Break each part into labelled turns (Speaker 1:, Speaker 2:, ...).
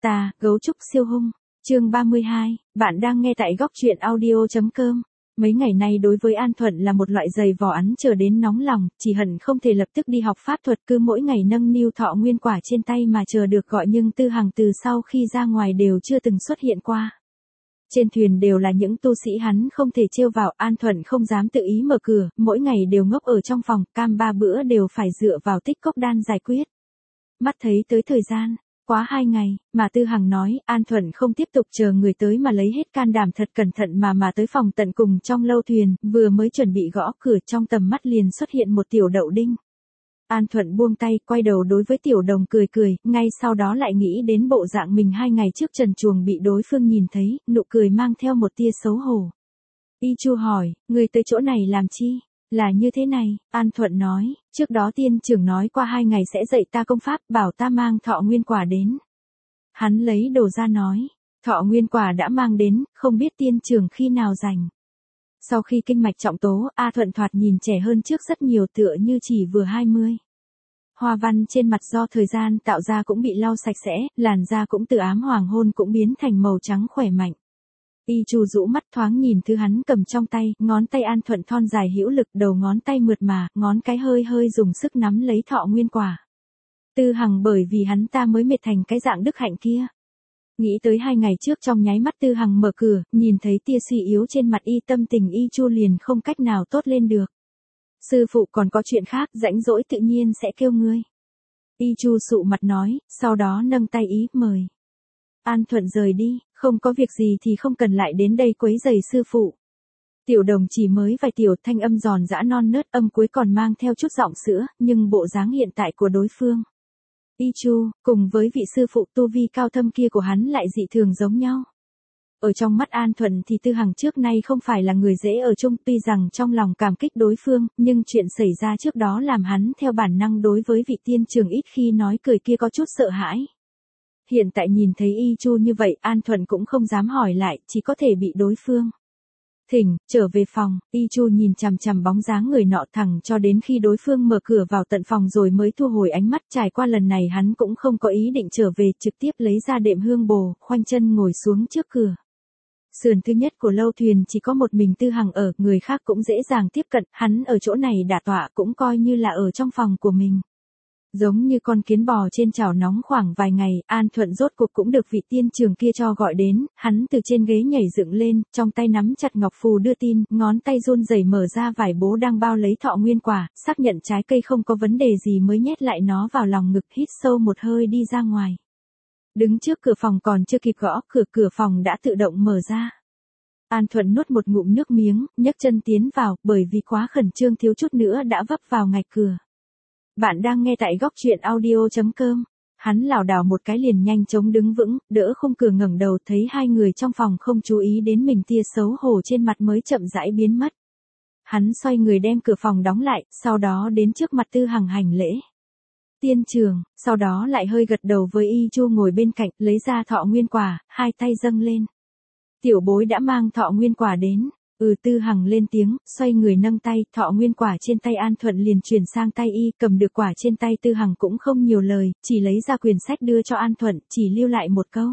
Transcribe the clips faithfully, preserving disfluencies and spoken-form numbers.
Speaker 1: Ta, gấu trúc siêu hung. Chương ba mươi hai, bạn đang nghe tại góc truyện audio chấm com. Mấy ngày nay đối với An Thuận là một loại giày vò ắn chờ đến nóng lòng, chỉ hận không thể lập tức đi học pháp thuật, cứ mỗi ngày nâng niu thọ nguyên quả trên tay mà chờ được gọi, nhưng Tư Hằng từ sau khi ra ngoài đều chưa từng xuất hiện qua. Trên thuyền đều là những tu sĩ hắn không thể trêu vào, An Thuận không dám tự ý mở cửa, mỗi ngày đều ngốc ở trong phòng, cam ba bữa đều phải dựa vào tích cốc đan giải quyết. Mắt thấy tới thời gian, quá hai ngày, mà Tư Hằng nói, An Thuận không tiếp tục chờ người tới mà lấy hết can đảm thật cẩn thận mà mà tới phòng tận cùng trong lâu thuyền, vừa mới chuẩn bị gõ cửa trong tầm mắt liền xuất hiện một tiểu đậu đinh. An Thuận buông tay, quay đầu đối với tiểu đồng cười cười, ngay sau đó lại nghĩ đến bộ dạng mình hai ngày trước trần truồng bị đối phương nhìn thấy, nụ cười mang theo một tia xấu hổ. Y Chu hỏi, người tới chỗ này làm chi? Là như thế này, An Thuận nói, trước đó tiên trưởng nói qua hai ngày sẽ dạy ta công pháp, bảo ta mang thọ nguyên quả đến. Hắn lấy đồ ra nói, thọ nguyên quả đã mang đến, không biết tiên trưởng khi nào rảnh. Sau khi kinh mạch trọng tố, A Thuận thoạt nhìn trẻ hơn trước rất nhiều, tựa như chỉ vừa hai mươi. Hoa văn trên mặt do thời gian tạo ra cũng bị lau sạch sẽ, làn da cũng từ ám hoàng hôn cũng biến thành màu trắng khỏe mạnh. Y Chu rũ mắt thoáng nhìn thứ hắn cầm trong tay, ngón tay An Thuận thon dài hữu lực, đầu ngón tay mượt mà, ngón cái hơi hơi dùng sức nắm lấy thọ nguyên quả. Tư Hằng bởi vì hắn ta mới mệt thành cái dạng đức hạnh kia. Nghĩ tới hai ngày trước, trong nháy mắt Tư Hằng mở cửa, nhìn thấy tia suy yếu trên mặt y, tâm tình Y Chu liền không cách nào tốt lên được. Sư phụ còn có chuyện khác, rãnh rỗi tự nhiên sẽ kêu ngươi. Y Chu sụ mặt nói, sau đó nâng tay ý, mời. An Thuận rời đi, không có việc gì thì không cần lại đến đây quấy rầy sư phụ. Tiểu đồng chỉ mới vài tiểu, thanh âm giòn giã non nớt, âm cuối còn mang theo chút giọng sữa, nhưng bộ dáng hiện tại của đối phương. Y Chu, cùng với vị sư phụ tu vi cao thâm kia của hắn lại dị thường giống nhau. Ở trong mắt An Thuận thì Tư Hằng trước nay không phải là người dễ ở chung, tuy rằng trong lòng cảm kích đối phương, nhưng chuyện xảy ra trước đó làm hắn theo bản năng đối với vị tiên trưởng ít khi nói cười kia có chút sợ hãi. Hiện tại nhìn thấy Y Chu như vậy, An Thuận cũng không dám hỏi lại, chỉ có thể bị đối phương thỉnh, trở về phòng. Y Chu nhìn chằm chằm bóng dáng người nọ thẳng cho đến khi đối phương mở cửa vào tận phòng rồi mới thu hồi ánh mắt. Trải qua lần này hắn cũng không có ý định trở về, trực tiếp lấy ra đệm hương bồ, khoanh chân ngồi xuống trước cửa. Sườn thứ nhất của lâu thuyền chỉ có một mình Tư Hằng ở, người khác cũng dễ dàng tiếp cận, hắn ở chỗ này đả tọa cũng coi như là ở trong phòng của mình. Giống như con kiến bò trên chảo nóng khoảng vài ngày, An Thuận rốt cuộc cũng được vị tiên trưởng kia cho gọi đến, hắn từ trên ghế nhảy dựng lên, trong tay nắm chặt ngọc phù đưa tin, ngón tay run rẩy mở ra vải bố đang bao lấy thọ nguyên quả, xác nhận trái cây không có vấn đề gì mới nhét lại nó vào lòng ngực, hít sâu một hơi đi ra ngoài. Đứng trước cửa phòng còn chưa kịp gõ cửa, cửa phòng đã tự động mở ra. An Thuận nuốt một ngụm nước miếng, nhấc chân tiến vào, bởi vì quá khẩn trương thiếu chút nữa đã vấp vào ngạch cửa. Bạn đang nghe tại góc truyện audio chấm com. Hắn lảo đảo một cái liền nhanh chóng đứng vững, đỡ khung cửa, ngẩng đầu thấy hai người trong phòng không chú ý đến mình, tia xấu hổ trên mặt mới chậm rãi biến mất. Hắn xoay người đem cửa phòng đóng lại, sau đó đến trước mặt Tư Hằng hành lễ. Tiên trưởng, sau đó lại hơi gật đầu với Y Chu ngồi bên cạnh, lấy ra thọ nguyên quả, hai tay dâng lên. Tiểu bối đã mang thọ nguyên quả đến. Ừ, Tư Hằng lên tiếng, xoay người nâng tay, thọ nguyên quả trên tay An Thuận liền chuyển sang tay y, cầm được quả trên tay Tư Hằng cũng không nhiều lời, chỉ lấy ra quyển sách đưa cho An Thuận, chỉ lưu lại một câu.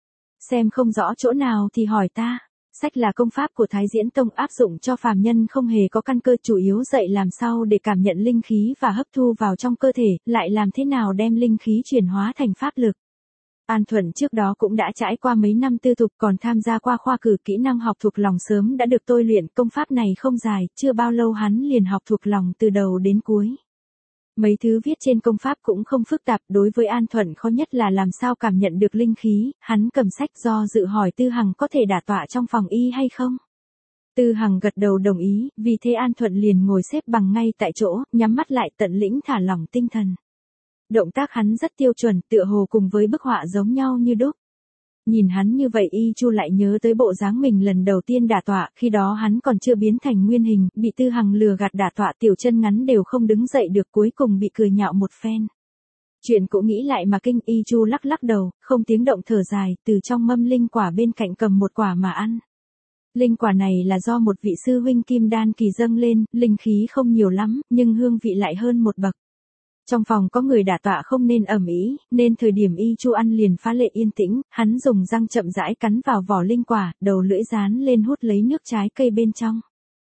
Speaker 1: Xem không rõ chỗ nào thì hỏi ta. Sách là công pháp của Thái Diễn Tông, áp dụng cho phàm nhân, không hề có căn cơ, chủ yếu dạy làm sao để cảm nhận linh khí và hấp thu vào trong cơ thể, lại làm thế nào đem linh khí chuyển hóa thành pháp lực. An Thuận trước đó cũng đã trải qua mấy năm tư thục, còn tham gia qua khoa cử, kỹ năng học thuộc lòng sớm đã được tôi luyện, công pháp này không dài, chưa bao lâu hắn liền học thuộc lòng từ đầu đến cuối. Mấy thứ viết trên công pháp cũng không phức tạp, đối với An Thuận khó nhất là làm sao cảm nhận được linh khí, hắn cầm sách do dự hỏi Tư Hằng có thể đả tọa trong phòng y hay không. Tư Hằng gật đầu đồng ý, vì thế An Thuận liền ngồi xếp bằng ngay tại chỗ, nhắm mắt lại tận lĩnh thả lỏng tinh thần. Động tác hắn rất tiêu chuẩn, tựa hồ cùng với bức họa giống nhau như đúc. Nhìn hắn như vậy, Y Chu lại nhớ tới bộ dáng mình lần đầu tiên đả tọa, khi đó hắn còn chưa biến thành nguyên hình, bị Tư Hằng lừa gạt đả tọa, tiểu chân ngắn đều không đứng dậy được, cuối cùng bị cười nhạo một phen. Chuyện cũng nghĩ lại mà kinh. Y Chu lắc lắc đầu, không tiếng động thở dài, từ trong mâm linh quả bên cạnh cầm một quả mà ăn. Linh quả này là do một vị sư huynh kim đan kỳ dâng lên, linh khí không nhiều lắm, nhưng hương vị lại hơn một bậc. Trong phòng có người đả tọa không nên ầm ĩ, nên thời điểm Y Chu ăn liền phá lệ yên tĩnh, hắn dùng răng chậm rãi cắn vào vỏ linh quả, đầu lưỡi dán lên hút lấy nước trái cây bên trong.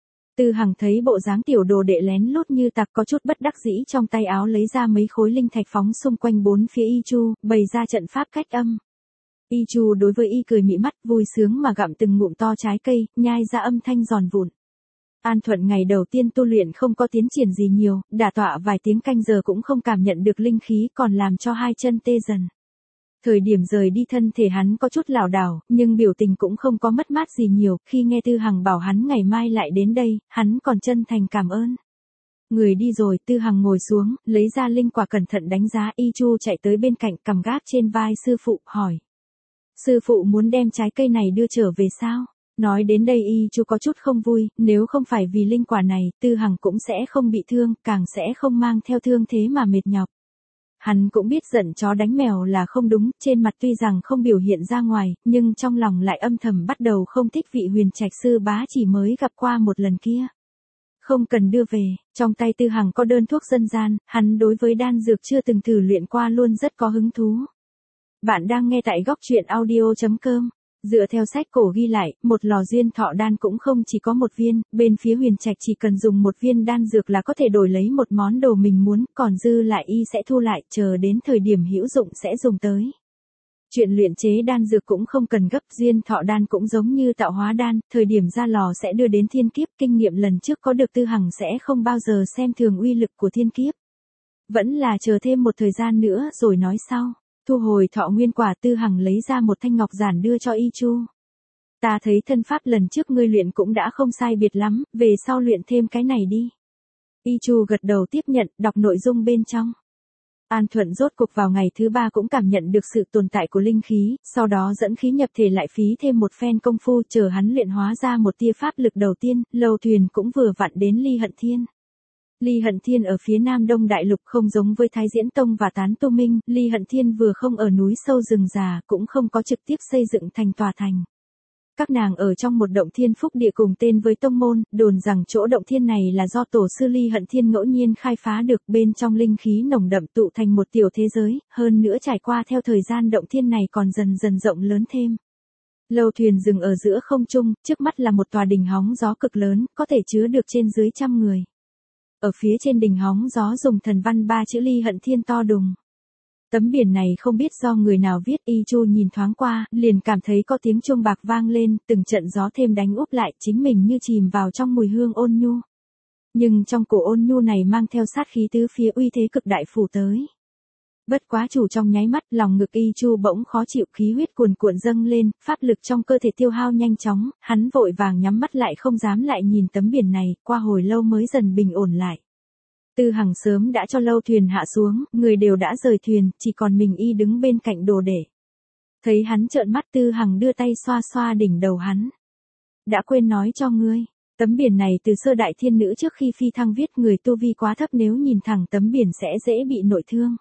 Speaker 1: Tư Hằng thấy bộ dáng tiểu đồ đệ lén lút như tặc có chút bất đắc dĩ, trong tay áo lấy ra mấy khối linh thạch phóng xung quanh bốn phía Y Chu, bày ra trận pháp cách âm. Y Chu đối với Y cười mị mắt, vui sướng mà gặm từng ngụm to trái cây, nhai ra âm thanh giòn vụn. An Thuận ngày đầu tiên tu luyện không có tiến triển gì nhiều, đả tọa vài tiếng canh giờ cũng không cảm nhận được linh khí, còn làm cho hai chân tê dần. Thời điểm rời đi thân thể hắn có chút lảo đảo, nhưng biểu tình cũng không có mất mát gì nhiều, khi nghe Tư Hằng bảo hắn ngày mai lại đến đây, hắn còn chân thành cảm ơn. Người đi rồi, Tư Hằng ngồi xuống, lấy ra linh quả cẩn thận đánh giá. Y Chu chạy tới bên cạnh, cầm gác trên vai sư phụ, hỏi. Sư phụ muốn đem trái cây này đưa trở về sao? Nói đến đây Y Chu có chút không vui, nếu không phải vì linh quả này, Tư Hằng cũng sẽ không bị thương, càng sẽ không mang theo thương thế mà mệt nhọc. Hắn cũng biết giận chó đánh mèo là không đúng, trên mặt tuy rằng không biểu hiện ra ngoài, nhưng trong lòng lại âm thầm bắt đầu không thích vị Huyền Trạch sư bá chỉ mới gặp qua một lần kia. Không cần đưa về, trong tay Tư Hằng có đơn thuốc dân gian, hắn đối với đan dược chưa từng thử luyện qua luôn rất có hứng thú. Bạn đang nghe tại góc truyện audio chấm com. Dựa theo sách cổ ghi lại, một lò duyên thọ đan cũng không chỉ có một viên, bên phía Huyền Trạch chỉ cần dùng một viên đan dược là có thể đổi lấy một món đồ mình muốn, còn dư lại y sẽ thu lại, chờ đến thời điểm hữu dụng sẽ dùng tới. Chuyện luyện chế đan dược cũng không cần gấp, duyên thọ đan cũng giống như tạo hóa đan, thời điểm ra lò sẽ đưa đến thiên kiếp, kinh nghiệm lần trước có được Tư Hằng sẽ không bao giờ xem thường uy lực của thiên kiếp. Vẫn là chờ thêm một thời gian nữa rồi nói sau. Thu hồi thọ nguyên quả, Tư Hằng lấy ra một thanh ngọc giản đưa cho Y Chu. Ta thấy thân pháp lần trước ngươi luyện cũng đã không sai biệt lắm, về sau luyện thêm cái này đi. Y Chu gật đầu tiếp nhận, đọc nội dung bên trong. An Thuận rốt cuộc vào ngày thứ ba cũng cảm nhận được sự tồn tại của linh khí, sau đó dẫn khí nhập thể lại phí thêm một phen công phu, chờ hắn luyện hóa ra một tia pháp lực đầu tiên, Lâu Thuyền cũng vừa vặn đến Ly Hận Thiên. Ly Hận Thiên ở phía Nam Đông Đại Lục, không giống với Thái Diễn Tông và Tán Tu Minh, Ly Hận Thiên vừa không ở núi sâu rừng già, cũng không có trực tiếp xây dựng thành tòa thành. Các nàng ở trong một động thiên phúc địa cùng tên với tông môn, đồn rằng chỗ động thiên này là do tổ sư Ly Hận Thiên ngẫu nhiên khai phá được, bên trong linh khí nồng đậm tụ thành một tiểu thế giới, hơn nữa trải qua theo thời gian động thiên này còn dần dần rộng lớn thêm. Lâu Thuyền dừng ở giữa không trung, trước mắt là một tòa đình hóng gió cực lớn, có thể chứa được trên dưới trăm người. Ở phía trên đình hóng gió dùng thần văn ba chữ Ly Hận Thiên to đùng. Tấm biển này không biết do người nào viết, Y Chu nhìn thoáng qua, liền cảm thấy có tiếng chuông bạc vang lên, từng trận gió thêm đánh úp lại, chính mình như chìm vào trong mùi hương ôn nhu. Nhưng trong cổ ôn nhu này mang theo sát khí tứ phía uy thế cực đại phủ tới. Bất quá chủ trong nháy mắt, lòng ngực Y Chu bỗng khó chịu, khí huyết cuồn cuộn dâng lên, pháp lực trong cơ thể tiêu hao nhanh chóng, hắn vội vàng nhắm mắt lại không dám lại nhìn tấm biển này, qua hồi lâu mới dần bình ổn lại. Tư Hằng sớm đã cho Lâu Thuyền hạ xuống, người đều đã rời thuyền, chỉ còn mình y đứng bên cạnh đồ để. Thấy hắn trợn mắt, Tư Hằng đưa tay xoa xoa đỉnh đầu hắn. Đã quên nói cho ngươi, tấm biển này từ sơ đại thiên nữ trước khi phi thăng viết, người tu vi quá thấp nếu nhìn thẳng tấm biển sẽ dễ bị nội thương.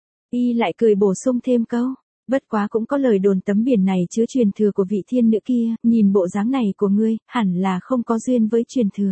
Speaker 1: Y lại cười bổ sung thêm câu, bất quá cũng có lời đồn tấm biển này chứa truyền thừa của vị thiên nữ kia, nhìn bộ dáng này của ngươi, hẳn là không có duyên với truyền thừa.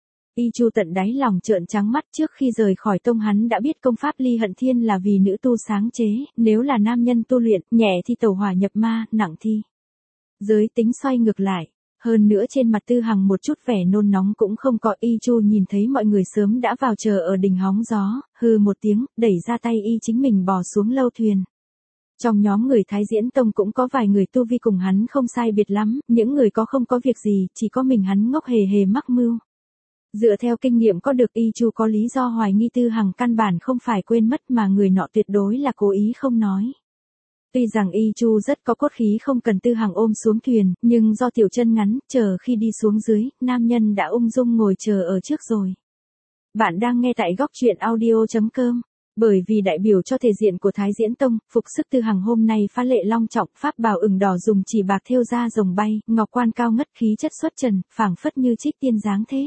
Speaker 1: Y Chu tận đáy lòng trợn trắng mắt, trước khi rời khỏi tông hắn đã biết công pháp Ly Hận Thiên là vì nữ tu sáng chế, nếu là nam nhân tu luyện, nhẹ thì tẩu hỏa nhập ma, nặng thì giới tính xoay ngược lại. Hơn nữa trên mặt Tư Hằng một chút vẻ nôn nóng cũng không có. Y Chu nhìn thấy mọi người sớm đã vào chờ ở đỉnh hóng gió, hừ một tiếng, đẩy ra tay y chính mình bò xuống Lâu Thuyền. Trong nhóm người Thái Diễn Tông cũng có vài người tu vi cùng hắn không sai biệt lắm, những người có không có việc gì, chỉ có mình hắn ngốc hề hề mắc mưu. Dựa theo kinh nghiệm có được, Y Chu có lý do hoài nghi Tư Hằng căn bản không phải quên mất mà người nọ tuyệt đối là cố ý không nói. Tuy rằng Y Chu rất có cốt khí không cần Tư Hằng ôm xuống thuyền, nhưng do tiểu chân ngắn, chờ khi đi xuống dưới, nam nhân đã ung dung ngồi chờ ở trước rồi. Bạn đang nghe tại góc truyện audio chấm com. Bởi vì đại biểu cho thể diện của Thái Diễn Tông, phục sức Tư Hằng hôm nay phá lệ long trọng, pháp bào ửng đỏ dùng chỉ bạc thêu ra rồng bay, ngọc quan cao ngất, khí chất xuất trần, phảng phất như trích tiên dáng thế.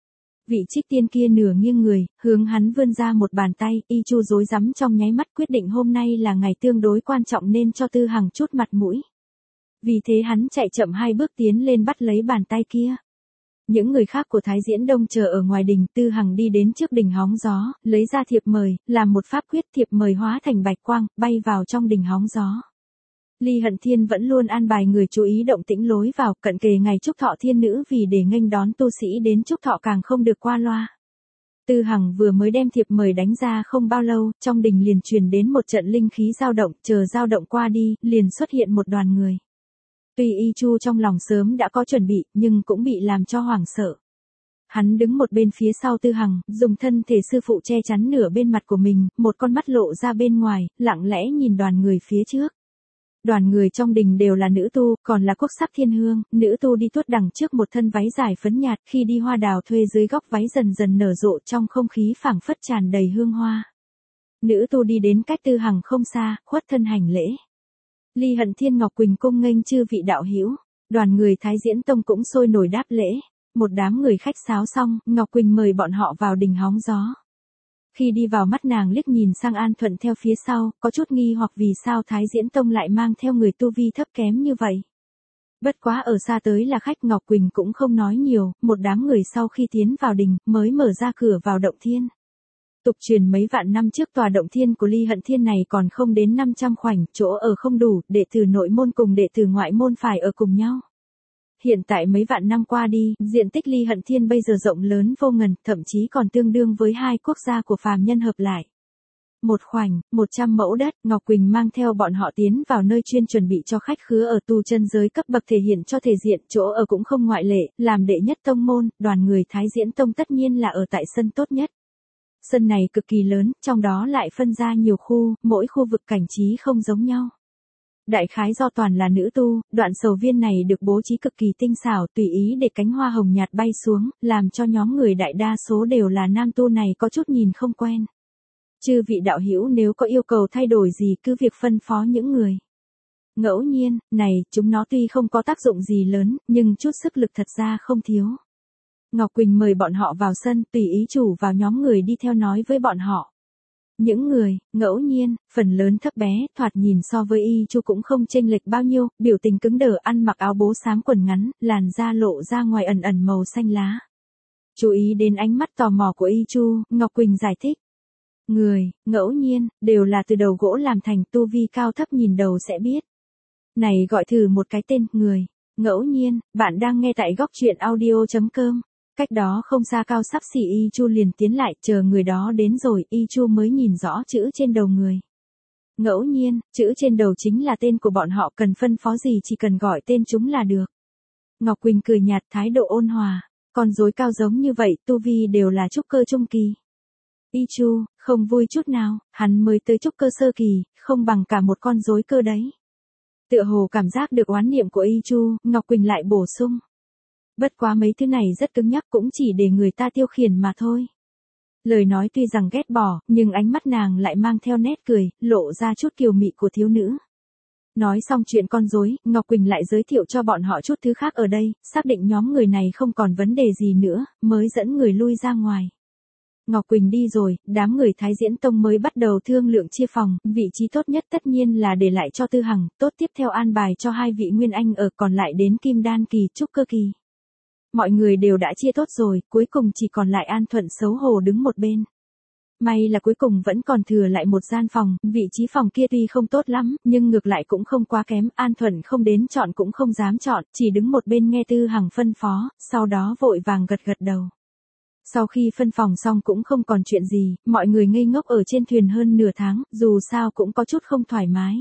Speaker 1: Vị trích tiên kia nửa nghiêng người, hướng hắn vươn ra một bàn tay, Y Chu rối rắm trong nháy mắt, quyết định hôm nay là ngày tương đối quan trọng nên cho Tư Hằng chút mặt mũi. Vì thế hắn chạy chậm hai bước tiến lên bắt lấy bàn tay kia. Những người khác của Thái Diễn Đông chờ ở ngoài đình, Tư Hằng đi đến trước đình hóng gió, lấy ra thiệp mời, làm một pháp quyết, thiệp mời hóa thành bạch quang, bay vào trong đình hóng gió. Ly Hận Thiên vẫn luôn an bài người chú ý động tĩnh lối vào, cận kề ngày chúc thọ thiên nữ vì để nghênh đón tu sĩ đến chúc thọ càng không được qua loa. Tư Hằng vừa mới đem thiệp mời đánh ra không bao lâu, trong đình liền truyền đến một trận linh khí dao động, chờ dao động qua đi, liền xuất hiện một đoàn người. Tuy Y Chu trong lòng sớm đã có chuẩn bị, nhưng cũng bị làm cho hoảng sợ. Hắn đứng một bên phía sau Tư Hằng, dùng thân thể sư phụ che chắn nửa bên mặt của mình, một con mắt lộ ra bên ngoài, lặng lẽ nhìn đoàn người phía trước. Đoàn người trong đình đều là nữ tu, còn là quốc sắc thiên hương, nữ tu đi tuốt đằng trước một thân váy dài phấn nhạt, khi đi hoa đào thuê dưới góc váy dần dần nở rộ trong không khí phảng phất tràn đầy hương hoa. Nữ tu đi đến cách Tư Hằng không xa, khuất thân hành lễ. Ly Hận Thiên Ngọc Quỳnh cung nghênh chư vị đạo hữu, đoàn người Thái Diễn Tông cũng sôi nổi đáp lễ. Một đám người khách sáo xong, Ngọc Quỳnh mời bọn họ vào đình hóng gió. Khi đi vào mắt nàng liếc nhìn sang An Thuận theo phía sau, có chút nghi hoặc vì sao Thái Diễn Tông lại mang theo người tu vi thấp kém như vậy. Bất quá ở xa tới là khách, Ngọc Quỳnh cũng không nói nhiều, một đám người sau khi tiến vào đình, mới mở ra cửa vào động thiên. Tục truyền mấy vạn năm trước tòa động thiên của Ly Hận Thiên này còn không đến năm trăm khoảnh, chỗ ở không đủ, đệ tử nội môn cùng đệ tử ngoại môn phải ở cùng nhau. Hiện tại mấy vạn năm qua đi, diện tích Ly Hận Thiên bây giờ rộng lớn vô ngần, thậm chí còn tương đương với hai quốc gia của phàm nhân hợp lại. Một khoảnh, một trăm mẫu đất, Ngọc Quỳnh mang theo bọn họ tiến vào nơi chuyên chuẩn bị cho khách khứa ở tu chân giới cấp bậc thể hiện cho thể diện, chỗ ở cũng không ngoại lệ, làm đệ nhất tông môn, đoàn người Thái Diễn Tông tất nhiên là ở tại sân tốt nhất. Sân này cực kỳ lớn, trong đó lại phân ra nhiều khu, mỗi khu vực cảnh trí không giống nhau. Đại khái do toàn là nữ tu, đoạn sầu viên này được bố trí cực kỳ tinh xảo, tùy ý để cánh hoa hồng nhạt bay xuống, làm cho nhóm người đại đa số đều là nam tu này có chút nhìn không quen. Chư vị đạo hữu nếu có yêu cầu thay đổi gì cứ việc phân phó những người. Ngẫu nhiên, này, chúng nó tuy không có tác dụng gì lớn, nhưng chút sức lực thật ra không thiếu. Ngọc Quỳnh mời bọn họ vào sân, tùy ý chủ vào nhóm người đi theo nói với bọn họ. Những người, ngẫu nhiên, phần lớn thấp bé, thoạt nhìn so với Y Chu cũng không chênh lệch bao nhiêu, biểu tình cứng đờ, ăn mặc áo bố xám quần ngắn, làn da lộ ra ngoài ẩn ẩn màu xanh lá. Chú ý đến ánh mắt tò mò của Y Chu, Ngọc Quỳnh giải thích. Người, ngẫu nhiên, đều là từ đầu gỗ làm thành, tu vi cao thấp nhìn đầu sẽ biết. Này gọi thử một cái tên, người, ngẫu nhiên, bạn đang nghe tại góc truyện audio chấm com. Cách đó không xa cao sắp xỉ Y Chu liền tiến lại, chờ người đó đến rồi, Y Chu mới nhìn rõ chữ trên đầu người. Ngẫu nhiên, chữ trên đầu chính là tên của bọn họ, cần phân phó gì chỉ cần gọi tên chúng là được. Ngọc Quỳnh cười nhạt, thái độ ôn hòa, con rối cao giống như vậy, tu vi đều là trúc cơ trung kỳ. Y Chu, không vui chút nào, hắn mới tới trúc cơ sơ kỳ, không bằng cả một con rối cơ đấy. Tựa hồ cảm giác được oán niệm của Y Chu, Ngọc Quỳnh lại bổ sung. Bất quá mấy thứ này rất cứng nhắc, cũng chỉ để người ta tiêu khiển mà thôi. Lời nói tuy rằng ghét bỏ, nhưng ánh mắt nàng lại mang theo nét cười, lộ ra chút kiều mị của thiếu nữ. Nói xong chuyện con rối, Ngọc Quỳnh lại giới thiệu cho bọn họ chút thứ khác ở đây, xác định nhóm người này không còn vấn đề gì nữa, mới dẫn người lui ra ngoài. Ngọc Quỳnh đi rồi, đám người Thái Diễn Tông mới bắt đầu thương lượng chia phòng, vị trí tốt nhất tất nhiên là để lại cho Tư Hằng, tốt tiếp theo an bài cho hai vị Nguyên Anh ở, còn lại đến Kim Đan kỳ, Trúc Cơ kỳ. Mọi người đều đã chia tốt rồi, cuối cùng chỉ còn lại An Thuận xấu hổ đứng một bên. May là cuối cùng vẫn còn thừa lại một gian phòng, vị trí phòng kia tuy không tốt lắm, nhưng ngược lại cũng không quá kém, An Thuận không đến chọn cũng không dám chọn, chỉ đứng một bên nghe Tư Hằng phân phó, sau đó vội vàng gật gật đầu. Sau khi phân phòng xong cũng không còn chuyện gì, mọi người ngây ngốc ở trên thuyền hơn nửa tháng, dù sao cũng có chút không thoải mái.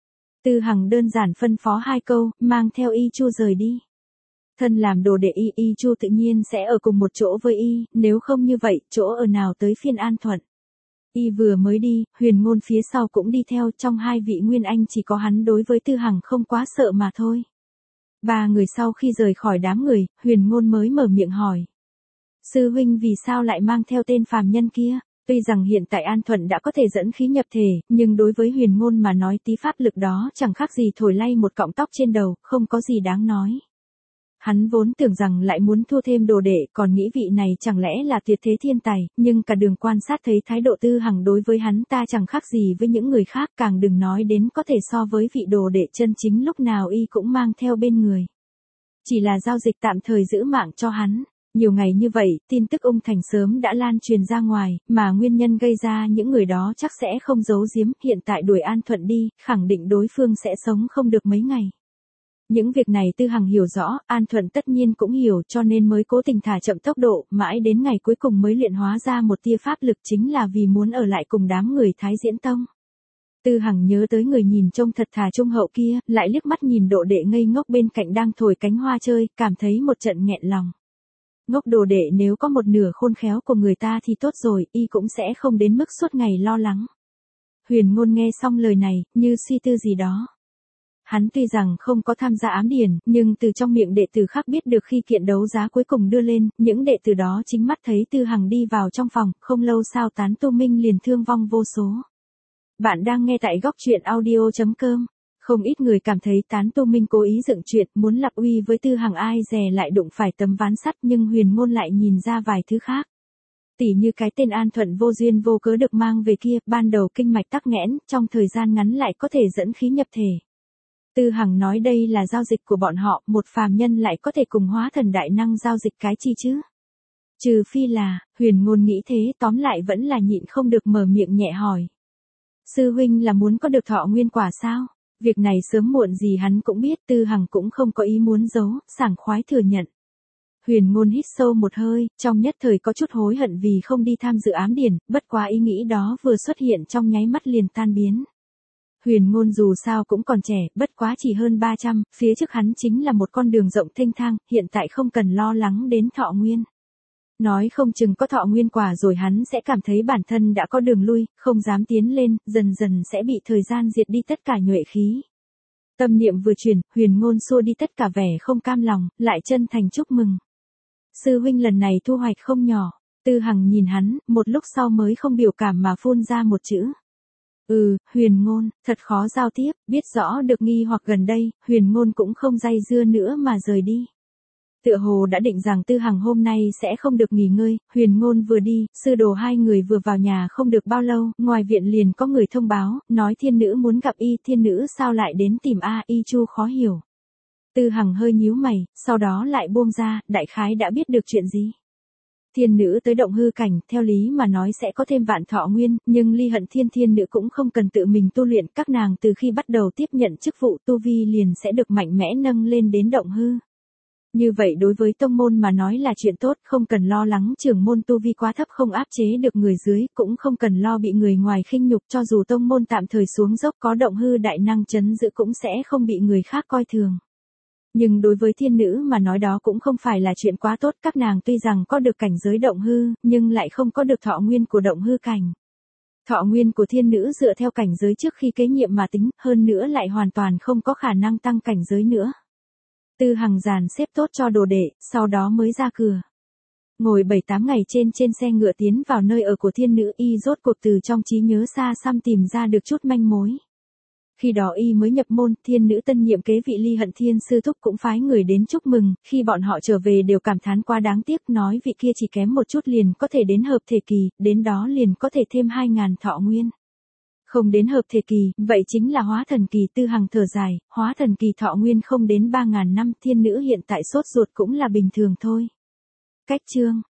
Speaker 1: Tư Hằng đơn giản phân phó hai câu, mang theo Y Chu rời đi. Thân làm đồ đệ Y, Y Chu tự nhiên sẽ ở cùng một chỗ với Y, nếu không như vậy, chỗ ở nào tới phiên An Thuận. Y vừa mới đi, Huyền Ngôn phía sau cũng đi theo, trong hai vị Nguyên Anh chỉ có hắn đối với Tư Hằng không quá sợ mà thôi. Ba người sau khi rời khỏi đám người, Huyền Ngôn mới mở miệng hỏi. Sư huynh vì sao lại mang theo tên phàm nhân kia? Tuy rằng hiện tại An Thuận đã có thể dẫn khí nhập thể, nhưng đối với Huyền Ngôn mà nói tí pháp lực đó chẳng khác gì thổi lay một cọng tóc trên đầu, không có gì đáng nói. Hắn vốn tưởng rằng lại muốn thua thêm đồ đệ, còn nghĩ vị này chẳng lẽ là tuyệt thế thiên tài, nhưng cả đường quan sát thấy thái độ Tư Hằng đối với hắn ta chẳng khác gì với những người khác, càng đừng nói đến có thể so với vị đồ đệ chân chính lúc nào Y cũng mang theo bên người. Chỉ là giao dịch tạm thời giữ mạng cho hắn. Nhiều ngày như vậy, tin tức ung thành sớm đã lan truyền ra ngoài, mà nguyên nhân gây ra những người đó chắc sẽ không giấu giếm, hiện tại đuổi An Thuận đi, khẳng định đối phương sẽ sống không được mấy ngày. Những việc này Tư Hằng hiểu rõ, An Thuận tất nhiên cũng hiểu cho nên mới cố tình thả chậm tốc độ, mãi đến ngày cuối cùng mới luyện hóa ra một tia pháp lực chính là vì muốn ở lại cùng đám người Thái Diễn Tông. Tư Hằng nhớ tới người nhìn trông thật thà trung hậu kia, lại liếc mắt nhìn Đồ Đệ ngây ngốc bên cạnh đang thổi cánh hoa chơi, cảm thấy một trận nghẹn lòng. Ngốc Đồ Đệ nếu có một nửa khôn khéo của người ta thì tốt rồi, y cũng sẽ không đến mức suốt ngày lo lắng. Huyền Ngôn nghe xong lời này, như suy tư gì đó. Hắn tuy rằng không có tham gia ám điển, nhưng từ trong miệng đệ tử khác biết được khi kiện đấu giá cuối cùng đưa lên, những đệ tử đó chính mắt thấy Tư Hằng đi vào trong phòng, không lâu sau Tán Tu Minh liền thương vong vô số. Bạn đang nghe tại góc truyện audio chấm com. Không ít người cảm thấy Tán Tu Minh cố ý dựng chuyện, muốn lập uy với Tư Hằng, ai dè lại đụng phải tấm ván sắt, nhưng Huyền Ngôn lại nhìn ra vài thứ khác. Tỉ như cái tên An Thuận vô duyên vô cớ được mang về kia, ban đầu kinh mạch tắc nghẽn, trong thời gian ngắn lại có thể dẫn khí nhập thể. Tư Hằng nói đây là giao dịch của bọn họ, một phàm nhân lại có thể cùng hóa thần đại năng giao dịch cái chi chứ? Trừ phi là, Huyền Ngôn nghĩ thế, tóm lại vẫn là nhịn không được mở miệng nhẹ hỏi. Sư huynh là muốn có được thọ nguyên quả sao? Việc này sớm muộn gì hắn cũng biết, Tư Hằng cũng không có ý muốn giấu, sảng khoái thừa nhận. Huyền Ngôn hít sâu một hơi, trong nhất thời có chút hối hận vì không đi tham dự ám điển, bất quá ý nghĩ đó vừa xuất hiện trong nháy mắt liền tan biến. Huyền Ngôn dù sao cũng còn trẻ, bất quá chỉ hơn ba trăm, phía trước hắn chính là một con đường rộng thênh thang, hiện tại không cần lo lắng đến thọ nguyên. Nói không chừng có thọ nguyên quả rồi hắn sẽ cảm thấy bản thân đã có đường lui, không dám tiến lên, dần dần sẽ bị thời gian diệt đi tất cả nhuệ khí. Tâm niệm vừa chuyển, Huyền Ngôn xua đi tất cả vẻ không cam lòng, lại chân thành chúc mừng. Sư huynh lần này thu hoạch không nhỏ. Tư Hằng nhìn hắn, một lúc sau mới không biểu cảm mà phun ra một chữ. Ừ, Huyền Ngôn, thật khó giao tiếp, biết rõ được nghi hoặc gần đây, Huyền Ngôn cũng không dây dưa nữa mà rời đi. Tựa hồ đã định rằng Tư Hằng hôm nay sẽ không được nghỉ ngơi, Huyền Ngôn vừa đi, sư đồ hai người vừa vào nhà không được bao lâu, ngoài viện liền có người thông báo, nói thiên nữ muốn gặp y, thiên nữ sao lại đến tìm a, y Chu khó hiểu. Tư Hằng hơi nhíu mày, sau đó lại buông ra, đại khái đã biết được chuyện gì. Thiên nữ tới động hư cảnh, theo lý mà nói sẽ có thêm vạn thọ nguyên, nhưng Ly Hận Thiên thiên nữ cũng không cần tự mình tu luyện, các nàng từ khi bắt đầu tiếp nhận chức vụ tu vi liền sẽ được mạnh mẽ nâng lên đến động hư. Như vậy đối với tông môn mà nói là chuyện tốt, không cần lo lắng trưởng môn tu vi quá thấp không áp chế được người dưới, cũng không cần lo bị người ngoài khinh nhục, cho dù tông môn tạm thời xuống dốc có động hư đại năng trấn giữ cũng sẽ không bị người khác coi thường. Nhưng đối với thiên nữ mà nói đó cũng không phải là chuyện quá tốt, các nàng tuy rằng có được cảnh giới động hư, nhưng lại không có được thọ nguyên của động hư cảnh. Thọ nguyên của thiên nữ dựa theo cảnh giới trước khi kế nhiệm mà tính, hơn nữa lại hoàn toàn không có khả năng tăng cảnh giới nữa. Tư Hằng dàn xếp tốt cho đồ đệ, sau đó mới ra cửa. Ngồi bảy tám ngày trên trên xe ngựa tiến vào nơi ở của thiên nữ, y rốt cuộc từ trong trí nhớ xa xăm tìm ra được chút manh mối. Khi đó y mới nhập môn, thiên nữ tân nhiệm kế vị Ly Hận Thiên sư thúc cũng phái người đến chúc mừng, khi bọn họ trở về đều cảm thán quá đáng tiếc, nói vị kia chỉ kém một chút liền có thể đến hợp thể kỳ, đến đó liền có thể thêm hai ngàn thọ nguyên. Không đến hợp thể kỳ, vậy chính là hóa thần kỳ. Tư Hằng thở dài, hóa thần kỳ thọ nguyên không đến ba ngàn năm, thiên nữ hiện tại sốt ruột cũng là bình thường thôi. Cách chương